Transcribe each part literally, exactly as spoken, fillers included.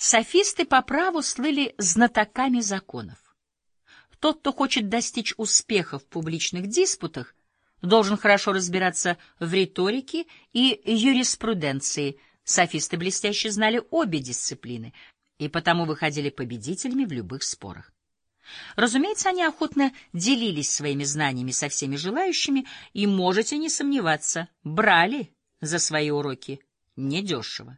Софисты по праву слыли знатоками законов. Тот, кто хочет достичь успеха в публичных диспутах, должен хорошо разбираться в риторике и юриспруденции. Софисты блестяще знали обе дисциплины и потому выходили победителями в любых спорах. Разумеется, они охотно делились своими знаниями со всеми желающими, и, можете не сомневаться, брали за свои уроки недешево.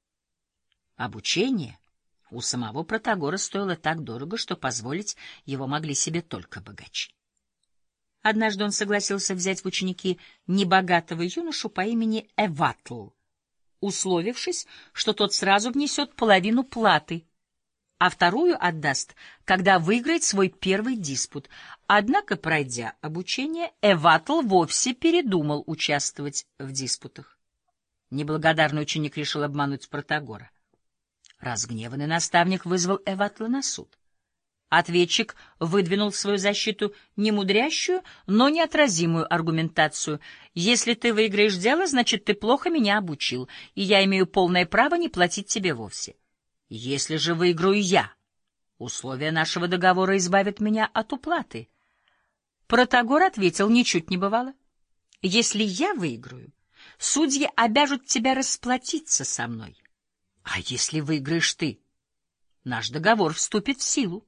Обучение у самого Протагора стоило так дорого, что позволить его могли себе только богачи. Однажды он согласился взять в ученики небогатого юношу по имени Эватл, условившись, что тот сразу внесет половину платы, а вторую отдаст, когда выиграет свой первый диспут. Однако, пройдя обучение, Эватл вовсе передумал участвовать в диспутах. Неблагодарный ученик решил обмануть Протагора. Разгневанный наставник вызвал Эватла на суд. Ответчик выдвинул в свою защиту немудрящую, но неотразимую аргументацию. «Если ты выиграешь дело, значит, ты плохо меня обучил, и я имею полное право не платить тебе вовсе. Если же выиграю я, условия нашего договора избавят меня от уплаты». Протагор ответил: «Ничуть не бывало. Если я выиграю, судьи обяжут тебя расплатиться со мной. А если выиграешь ты, наш договор вступит в силу».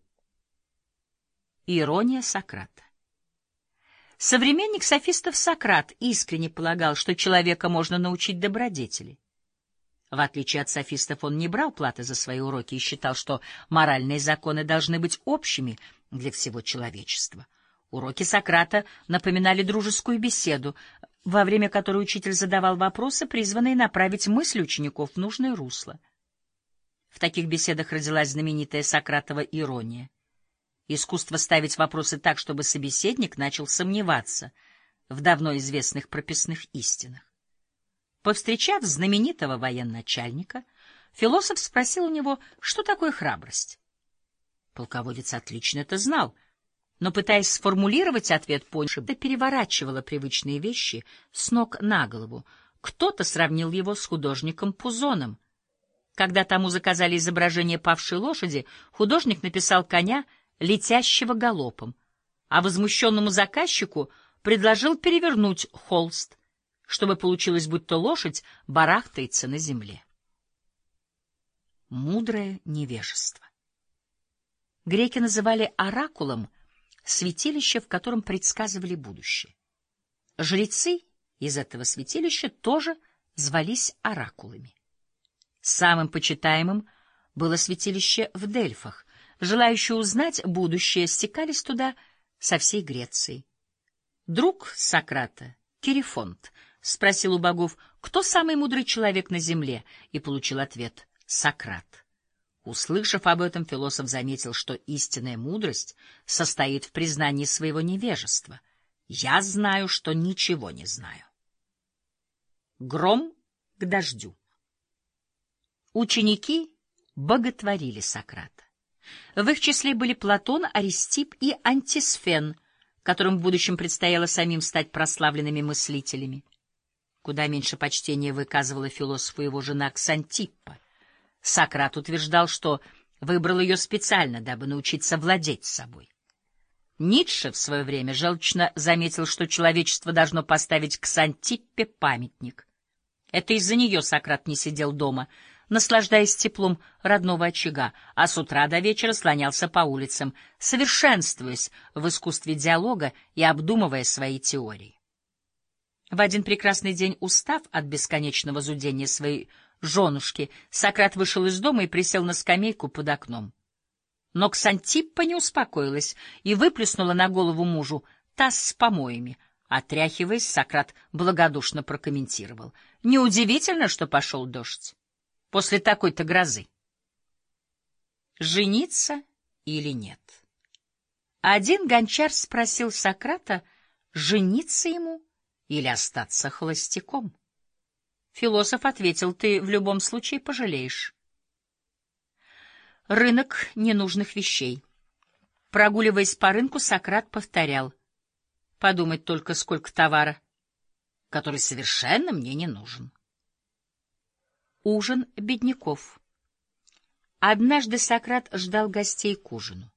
Ирония Сократа. Современник софистов Сократ искренне полагал, что человека можно научить добродетели. В отличие от софистов, он не брал платы за свои уроки и считал, что моральные законы должны быть общими для всего человечества. Уроки Сократа напоминали дружескую беседу, во время которой учитель задавал вопросы, призванные направить мысль учеников в нужное русло. В таких беседах родилась знаменитая Сократова ирония. Искусство ставить вопросы так, чтобы собеседник начал сомневаться в давно известных прописных истинах. Повстречав знаменитого военачальника, философ спросил у него, что такое храбрость. Полководец отлично это знал, но, пытаясь сформулировать ответ, понял, что переворачивало привычные вещи с ног на голову. Кто-то сравнил его с художником Пузоном. Когда тому заказали изображение павшей лошади, художник написал коня, летящего галопом, а возмущенному заказчику предложил перевернуть холст, чтобы получилось, будто лошадь барахтается на земле. Мудрое невежество. Греки называли оракулом святилище, в котором предсказывали будущее. Жрецы из этого святилища тоже звались оракулами. Самым почитаемым было святилище в Дельфах. Желающие узнать будущее стекались туда со всей Греции. Друг Сократа, Кирифонт, спросил у богов, кто самый мудрый человек на земле, и получил ответ — Сократ. Услышав об этом, философ заметил, что истинная мудрость состоит в признании своего невежества. «Я знаю, что ничего не знаю». Гром к дождю. Ученики боготворили Сократа. В их числе были Платон, Аристипп и Антисфен, которым в будущем предстояло самим стать прославленными мыслителями. Куда меньше почтения выказывала философу его жена Ксантиппа. Сократ утверждал, что выбрал ее специально, дабы научиться владеть собой. Ницше в свое время желчно заметил, что человечество должно поставить Ксантиппе памятник. Это из-за нее Сократ не сидел дома, наслаждаясь теплом родного очага, а с утра до вечера слонялся по улицам, совершенствуясь в искусстве диалога и обдумывая свои теории. В один прекрасный день, устав от бесконечного зудения своей женушки, Сократ вышел из дома и присел на скамейку под окном. Но Ксантиппа не успокоилась и выплеснула на голову мужу таз с помоями. Отряхиваясь, Сократ благодушно прокомментировал: «Неудивительно, что пошел дождь после такой-то грозы». Жениться или нет? Один гончар спросил Сократа, жениться ему или остаться холостяком. Философ ответил: ты в любом случае пожалеешь. Рынок ненужных вещей. Прогуливаясь по рынку, Сократ повторял: подумать только, сколько товара, который совершенно мне не нужен. Ужин бедняков. Однажды Сократ ждал гостей к ужину.